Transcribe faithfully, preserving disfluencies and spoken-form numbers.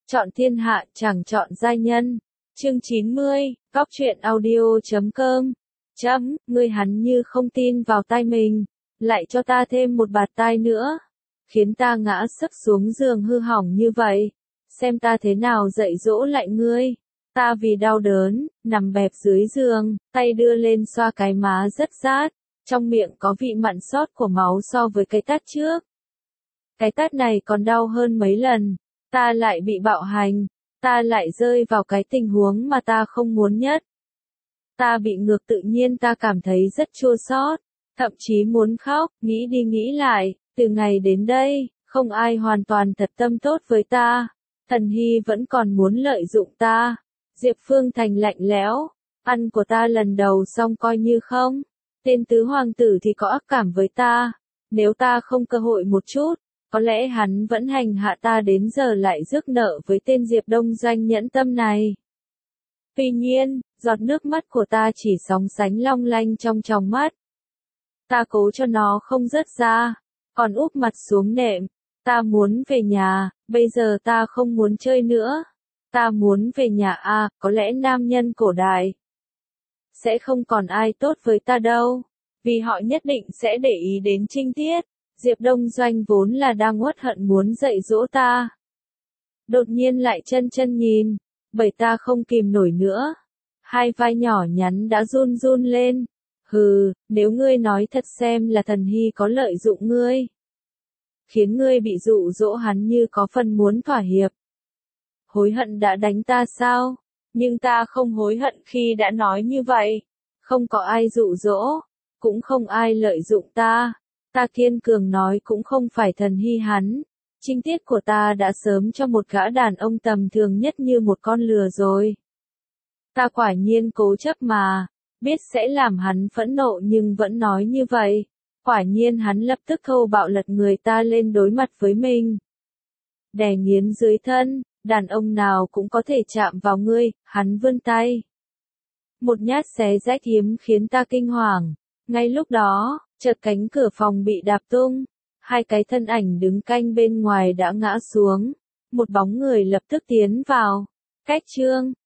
Chọn thiên hạ chẳng chọn giai nhân. Chương chín mươi, Góc truyện audio chấm com. Chấm, ngươi hắn như không tin vào tai mình, lại cho ta thêm một bạt tai nữa, khiến ta ngã sấp xuống giường hư hỏng như vậy. Xem ta thế nào dạy dỗ lại ngươi. Ta vì đau đớn, nằm bẹp dưới giường, tay đưa lên xoa cái má rất rát, trong miệng có vị mặn xót của máu so với cái tát trước. Cái tát này còn đau hơn mấy lần, ta lại bị bạo hành, ta lại rơi vào cái tình huống mà ta không muốn nhất. Ta bị ngược tự nhiên ta cảm thấy rất chua xót, thậm chí muốn khóc, nghĩ đi nghĩ lại, từ ngày đến đây, không ai hoàn toàn thật tâm tốt với ta. Thần Hy vẫn còn muốn lợi dụng ta. Diệp Phương Thành lạnh lẽo, ăn của ta lần đầu xong coi như không. Tên tứ hoàng tử thì có ác cảm với ta, nếu ta không cơ hội một chút, có lẽ hắn vẫn hành hạ ta đến giờ lại rước nợ với tên Diệp Đông Doanh nhẫn tâm này. Tuy nhiên, giọt nước mắt của ta chỉ sóng sánh long lanh trong tròng mắt. Ta cố cho nó không rớt ra, còn úp mặt xuống nệm. Ta muốn về nhà, bây giờ ta không muốn chơi nữa. Ta muốn về nhà à, có lẽ nam nhân cổ đại sẽ không còn ai tốt với ta đâu, vì họ nhất định sẽ để ý đến trinh tiết. Diệp Đông Doanh vốn là đang uất hận muốn dạy dỗ ta, đột nhiên lại chân chân nhìn, bởi ta không kìm nổi nữa. Hai vai nhỏ nhắn đã run run lên. Hừ, nếu ngươi nói thật xem là Thần Hy có lợi dụng ngươi, khiến ngươi bị dụ dỗ hắn như có phần muốn thỏa hiệp. Hối hận đã đánh ta sao? Nhưng ta không hối hận khi đã nói như vậy. Không có ai dụ dỗ, cũng không ai lợi dụng ta. Ta kiên cường nói cũng không phải Thần Hy hắn. Trinh tiết của ta đã sớm cho một gã đàn ông tầm thường nhất như một con lừa rồi. Ta quả nhiên cố chấp mà, biết sẽ làm hắn phẫn nộ nhưng vẫn nói như vậy. Quả nhiên hắn lập tức thô bạo lật người ta lên đối mặt với mình. Đè nghiến dưới thân, đàn ông nào cũng có thể chạm vào ngươi, hắn vươn tay. Một nhát xé rách hiếm khiến ta kinh hoàng. Ngay lúc đó, chợt cánh cửa phòng bị đạp tung. Hai cái thân ảnh đứng canh bên ngoài đã ngã xuống. Một bóng người lập tức tiến vào. Cách Trương,